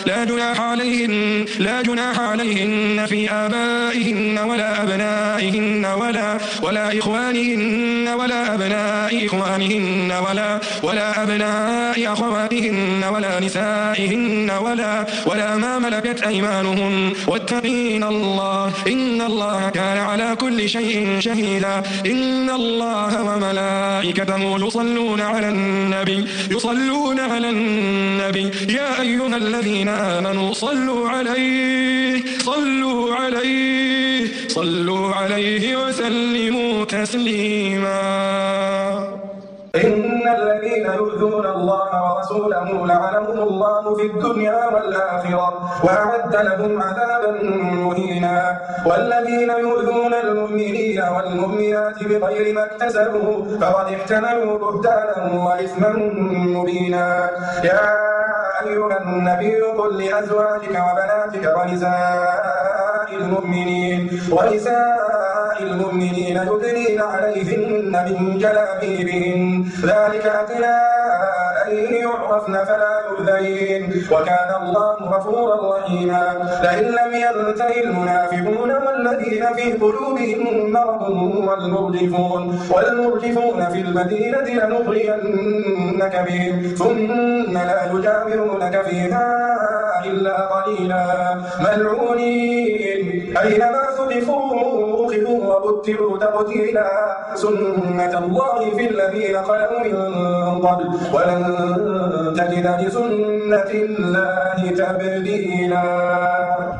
لا جناح عليهن في آبائهن ولا أبنائهن ولا إخوانهن ولا أبناء إخوانهن ولا أبناء أخواتهن ولا نسائهن ولا ما ملكت أيمانهن واتقين الله إن الله كان على كل شيء شهيدا. إن الله وملائكته يصلون على النبي يا أيها الذين آمنوا صلوا عليه وسلموا تسليما. إن الذين يؤذون الله ورسوله لعنهم الله في الدنيا والآخرة وأعد لهم عذابا مهينا. والذين يؤذون المؤمنين والمؤمنات بغير ما اكتسبوا فقد احتملوا بهتانا وإثما مبينا. يا أيها النبي قل لأزواجك وبناتك ونساء المؤمنين يدنين عليهن من جلابيبهن ذلك أدنى أن يعرفن فلا يؤذين وكان الله غفورا رحيما. لئن لم ينته المنافقون والذين في قلوبهم مرض والمرجفون في المدينة لنغرينك بهم ثم لا يجاورونك فيها إلا قليلا ملعونين أينما ثقفوا أخذوا وقتلوا تقتيلا. سنة الله في الذين خلوا من قبل ولن تجد لسنة الله تبديلا.